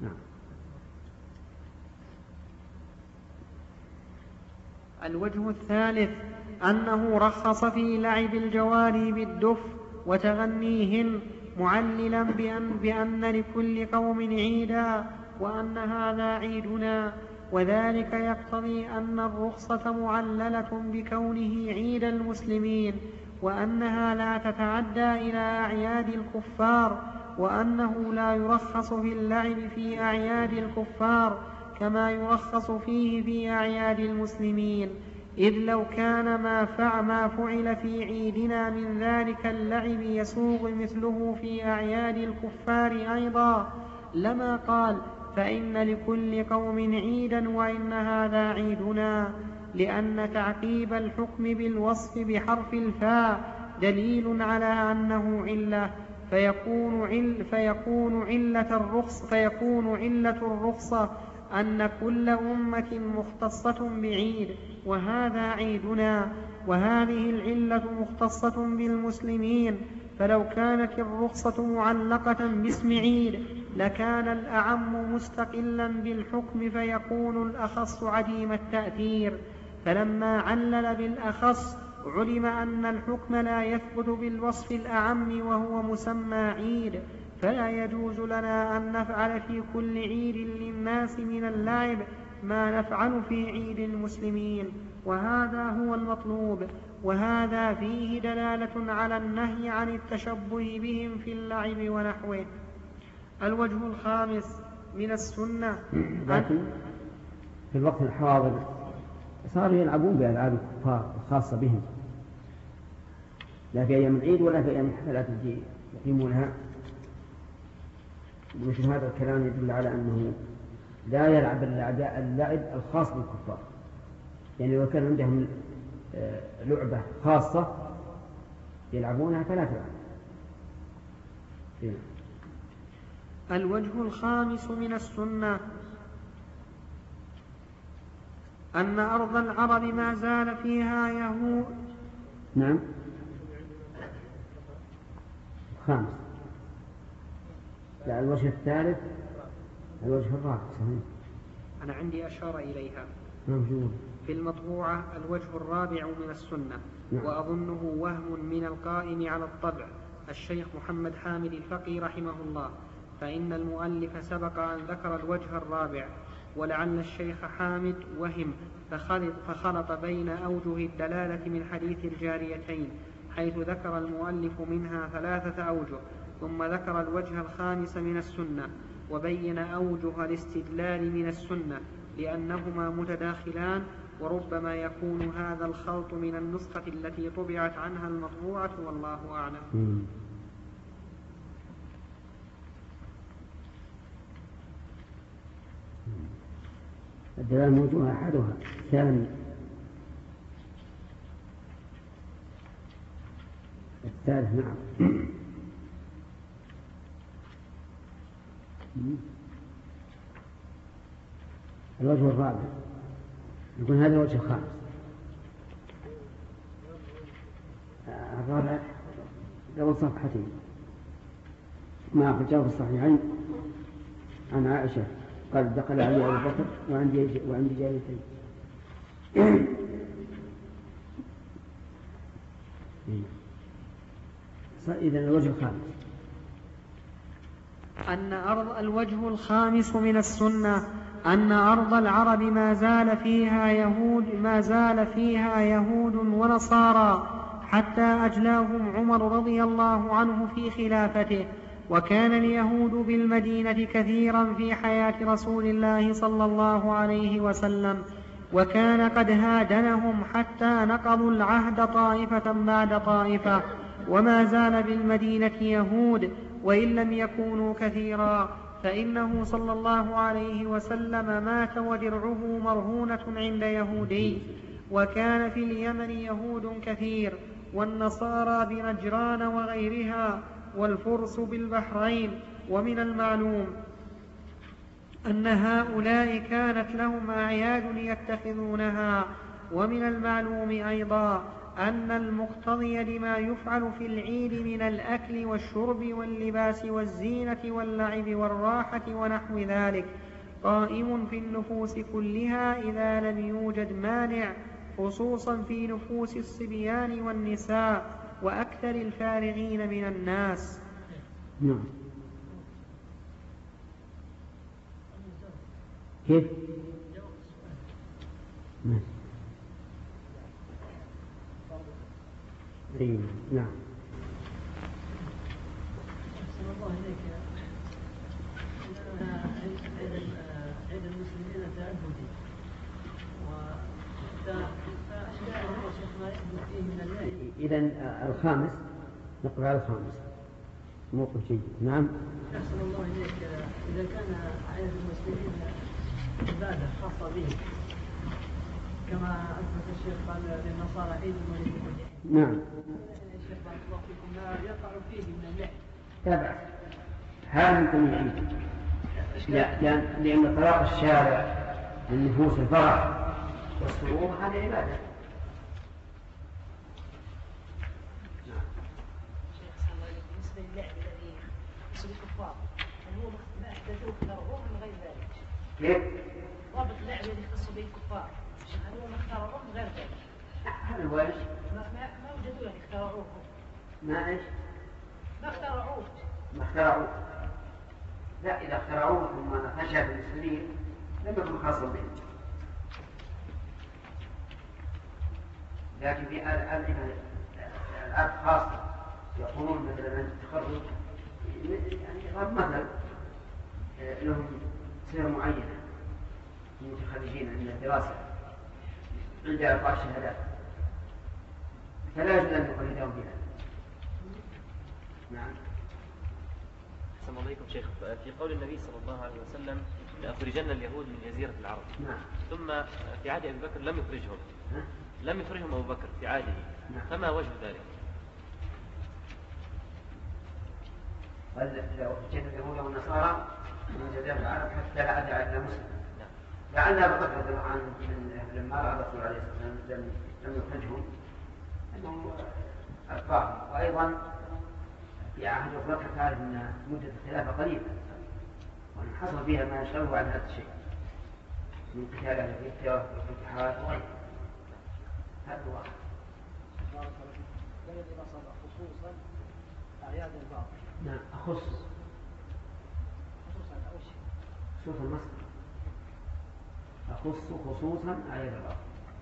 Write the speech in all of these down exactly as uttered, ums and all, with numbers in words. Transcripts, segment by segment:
نعم. الوجه الثالث أنه رخص في لعب الجواري بالدف وتغنيهن معللا بأن, بأن لكل قوم عيدا وأن هذا عيدنا، وذلك يقتضي أن الرخصة معللة بكونه عيد المسلمين، وأنها لا تتعدى إلى أعياد الكفار، وأنه لا يرخص في اللعب في أعياد الكفار كما يرخص فيه في أعياد المسلمين، إذ لو كان ما فعل في عيدنا من ذلك اللعب يسوغ مثله في أعياد الكفار أيضا لما قال فإن لكل قوم عيدا وإن هذا عيدنا، لأن تعقيب الحكم بالوصف بحرف الفاء دليل على أنه علة، فيكون, عل فيكون, علة الرخص فيكون علة الرخصة أن كل أمة مختصة بعيد وهذا عيدنا، وهذه العلة مختصة بالمسلمين، فلو كانت الرخصة معلقة باسم عيد لكان الأعم مستقلا بالحكم فيكون الأخص عديم التأثير، فلما علل بالأخص علم أن الحكم لا يثبت بالوصف الأعم وهو مسمى عيد، فلا يجوز لنا أن نفعل في كل عيد للناس من اللعب ما نفعل في عيد المسلمين، وهذا هو المطلوب، وهذا فيه دلالة على النهي عن التشبه بهم في اللعب ونحوه. الوجه الخامس من السنة، لكن في الوقت الحاضر صاروا يلعبون بألعاب الكفار الخاصة بهم، لا في أيام العيد ولا في أيام الحفلات التي يقيمونها، ومثل هذا الكلام يدل على أنه لا يلعب اللعب الخاص بالكفار، يعني لو كان عندهم لعبة خاصة يلعبونها فلا تلعب. الوجه الخامس من السنة أن أرض العرب ما زال فيها يهود. نعم. خامس. لا، الوجه الثالث الوجه الرابع صحيح. أنا عندي أشار إليها موجود في المطبوعة الوجه الرابع من السنة. نعم. وأظنه وهم من القائم على الطبع الشيخ محمد حامد الفقي رحمه الله، فإن المؤلف سبق أن ذكر الوجه الرابع، ولعل الشيخ حامد وهم فخلط, فخلط بين أوجه الدلالة من حديث الجاريتين، حيث ذكر المؤلف منها ثلاثة أوجه، ثم ذكر الوجه الخامس من السنة وبين أوجه الاستدلال من السنة لأنهما متداخلان، وربما يكون هذا الخلط من النسخة التي طبعت عنها المطبوعة والله أعلم. الدلالة موجودة أحدها ثاني الثالث. نعم. الوجه الرابع يكون هذا الوجه الخامس. الرابع قبل صفحتين ما أخرجه في الصحيحين عن عائشة قال دخل علي أبو بكر وعندي وعندي جاريتين. إذن الوجه الخامس أن أرض الوجه الخامس من السنة أن أرض العرب ما زال فيها يهود ما زال فيها يهود ونصارى حتى أجلاهم عمر رضي الله عنه في خلافته، وكان اليهود بالمدينة كثيرا في حياة رسول الله صلى الله عليه وسلم، وكان قد هادنهم حتى نقضوا العهد طائفة بعد طائفة، وما زال بالمدينة يهود وإن لم يكونوا كثيرا، فإنه صلى الله عليه وسلم مات ودرعه مرهونة عند يهودي، وكان في اليمن يهود كثير، والنصارى بنجران وغيرها، والفرس بالبحرين، ومن المعلوم أن هؤلاء كانت لهم أعياد يتخذونها، ومن المعلوم أيضا أن المقتضي لما يفعل في العيد من الأكل والشرب واللباس والزينة واللعب والراحة ونحو ذلك قائم في النفوس كلها إذا لم يوجد مانع، خصوصا في نفوس الصبيان والنساء وأكثر الفارغين من الناس. نعم. كيف؟ أي نعم. أحسن الله إليك. عيد المسلمين تعبدي فأشياء هو شيخ ما يحدث فيه من الليل. إذن الخامس نقرأ على الخامس موقف جيد. نعم. أحسن الله إليك. إذا كان عيد المسلمين عبادة خاصة به كما أثبت الشيخ قال للنصارى عيد ولليهود. نعم. الشيخ بارك الله فيكم ما يقع فيه من اللعب. تابع. هذا يمكن يعيد. لأن لأن طلاق الشارع للنفوس الفرح والسرور هذه عبادة. بالنسبة للعب الذي يصير الكفار هل هو ما أحدثوه اخترعوه من غير ذلك؟ كيف؟ ضابط اللعب الذي يختص به الكفار هل هو ما اخترعوه من غير ذلك؟ هذا هو ايش؟ ما ما وجدوه يعني اخترعوه. ما ايش؟ ما اخترعوه. ما اخترعوه. لا إذا اخترعوه ثم فشل المسلمين لم يكن خاصا بهم. لكن في ألعاب خاصة يقولون مثلا عند التخرج يعني ضرب مثل لهم سيرة معينة المتخرجين عند الدراسة عند إعطاء الشهادات فلا يجوز أن يقلدهم بها. نعم. السلام عليكم شيخ. في قول النبي صلى الله عليه وسلم لأخرجن اليهود من جزيرة العرب. نعم. ثم في عهد أبي بكر لم يخرجهم. ها؟ لم يخرجهم أبو بكر في عهده. نعم. فما وجه ذلك؟ قال لو أخرجن اليهود والنصارى من جزيرة العرب حتى لا أدع إلا مسلم. نعم. لعل أبو بكر رضي الله عنه لما رأى الرسول عليه الصلاة والسلام لم يخرجهم أنه أبقاهم. وأيضا في عهد أبو بكر تعرف أن مدة الخلافة قليلة وأن حصل فيها ما يشغله عن هذا الشيء من قتال أهل الفتية والفتوحات وغيرها. هذا هو. الذي نصب خصوصا أعياد البعض. نعم. أخص. خصوصا أول شيء. خصوصا مصر. أخص خصوصا أعياد البعض.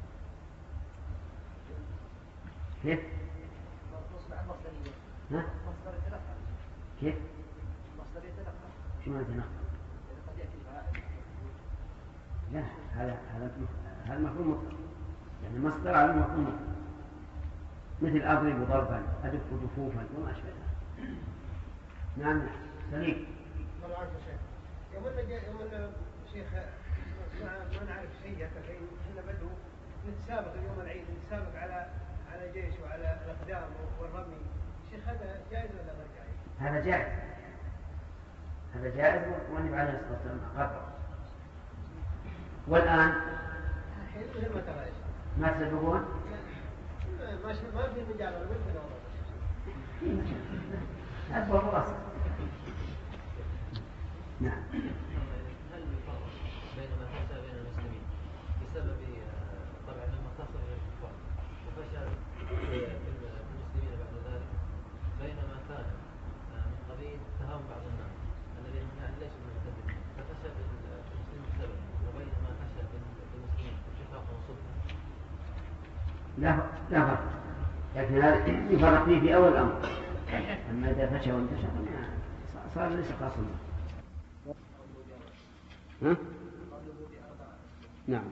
كيف؟ مصدر مصدرية. ها؟ مصدر يتنقل. كيف؟ مصدر يتنقل. شو معنى تنقل؟ قد يأتي فعائل. لا هذا هذا هذا مفهوم مطلق. يعني مصدر على مفهوم مطلق. مثل أضرب ضربا أدف دفوفا وما أشبه ذلك. نعم. سليم. مرة عنك شيخ. يوم أن يوم أن شيخ ما ما نعرف شيء كفين إحنا بدو نتسابق اليوم العيد نتسابق على على جيش وعلى الأقدام والرمي. شيخ هذا جائز ولا غير جائز؟ هذا جائز. هذا جائز والنبي عليه الصلاة والسلام أقره. والآن الحين مثل ما ترى ما تسبقون؟ ما ما في مجال ولا مثل والله. أكبر فرص. نعم. هل يفرق بين ما فشى بين المسلمين بسبب طبعا لما تصل الى الكفار وفشى في المسلمين بعد ذلك بين ما كان من قبيل تهاون بعض الناس الذين يعني ليس بالمعتدلين ففشى في المسلمين بسبب وبين ما فشى في المسلمين اتفاق وصلح. لا لا فرق. لكن هذا يفرق فيه في أول الأمر. أما إذا فشى وانتشر صار ليس خاصا. ها؟ نعم.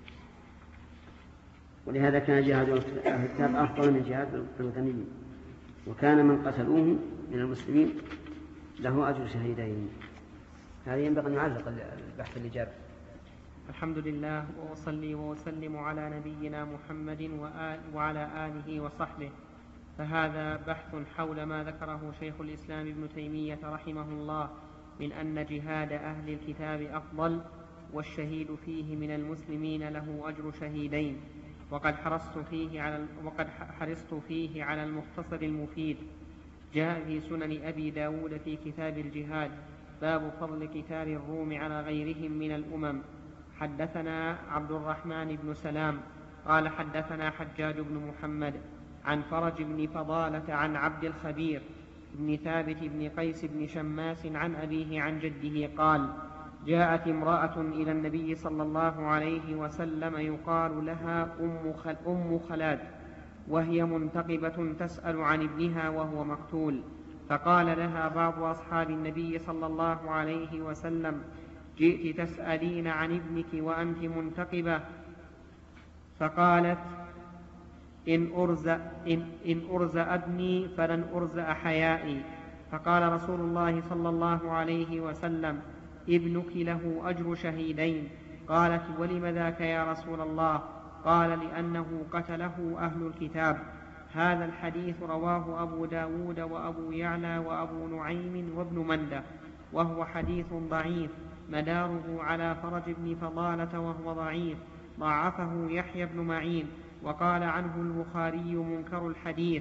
ولهذا كان جهاد أهل الكتاب أفضل من جهاد الوثنيين وكان من قتلوه من المسلمين له أجر شهيدين. هذا ينبغي أن يعلق البحث الإجابة. الحمد لله وأصلي وأسلم على نبينا محمد وعلى آله وصحبه. فهذا بحث حول ما ذكره شيخ الإسلام ابن تيمية رحمه الله من أن جهاد أهل الكتاب أفضل والشهيد فيه من المسلمين له أجر شهيدين. وقد حرصت فيه على وقد حرصت فيه على المختصر المفيد. جاء في سنن أبي داود في كتاب الجهاد باب فضل قتال الروم على غيرهم من الأمم. حدثنا عبد الرحمن بن سلام قال حدثنا حجاج بن محمد عن فرج بن فضالة عن عبد الخبير بن ثابت بن قيس بن شماس عن أبيه عن جده قال: جاءت امرأة إلى النبي صلى الله عليه وسلم يقال لها أم, خل أم خلاد، وهي منتقبة تسأل عن ابنها وهو مقتول، فقال لها بعض أصحاب النبي صلى الله عليه وسلم: جئت تسألين عن ابنك وأنت منتقبة؟ فقالت: إن أرزأ, إن, إن أرزأ ابني فلن أرزأ حيائي. فقال رسول الله صلى الله عليه وسلم: ابنك له أجر شهيدين. قالت: ولم ذاك يا رسول الله؟ قال: لأنه قتله أهل الكتاب. هذا الحديث رواه أبو داود وأبو يعلى وأبو نعيم وابن مندة، وهو حديث ضعيف مداره على فرج بن فضالة وهو ضعيف، ضعفه يحيى بن معين، وقال عنه البخاري منكر الحديث.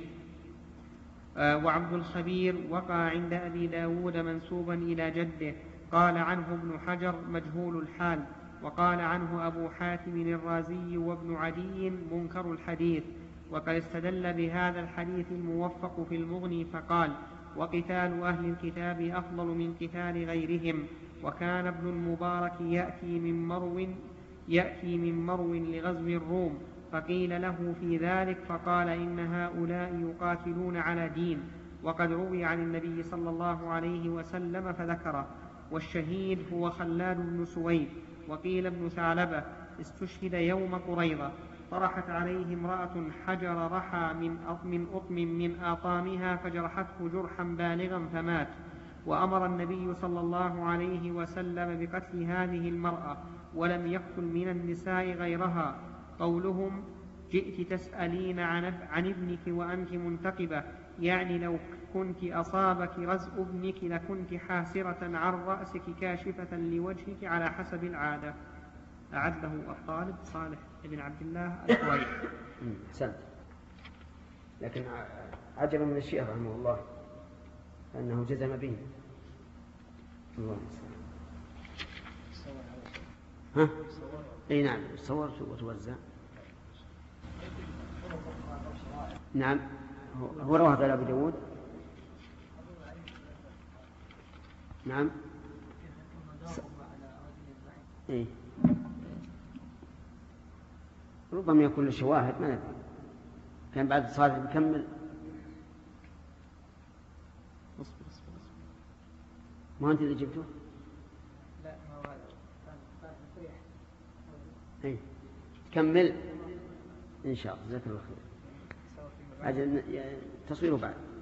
آه وعبد الخبير وقع عند أبي داود منسوبا إلى جده، قال عنه ابن حجر مجهول الحال، وقال عنه أبو حاتم الرازي وابن عدي منكر الحديث. وقد استدل بهذا الحديث الموفق في المغني فقال: وقتال أهل الكتاب أفضل من قتال غيرهم. وكان ابن المبارك يأتي من مرو يأتي من مرو لغزو الروم، فقيل له في ذلك فقال: إن هؤلاء يقاتلون على دين. وقد روي عن النبي صلى الله عليه وسلم فذكره. والشهيد هو خلاد بن سويد. وقيل ابن ثعلبة استشهد يوم قريظة، طرحت عليه امرأة حجر رحى من أطم من آطامها فجرحته جرحا بالغا فمات. وأمر النبي صلى الله عليه وسلم بقتل هذه المرأة، ولم يقتل من النساء غيرها. قولهم: جئت تسألين عن ابنك وأنت منتقبة، يعني لو كنت أصابك رزء ابنك لكنت حاسرة عن رأسك كاشفة لوجهك على حسب العادة. أعده الطالب صالح بن عبد الله الخويري. أحسنت. لكن عجبا من الشيخ رحمه الله أنه جزم به. الله ها؟ أي نعم، صورت وتوزع. نعم، هو رواه على أبو داود. نعم. إيه؟ ربما يكون الشواهد ما ندري، كان بعد الصلاة بكمل. ما أنت اللي جبته؟ لا، ما هو إيه؟ كمل إن شاء الله. جزاك الله خير. أجل تصويره بعد.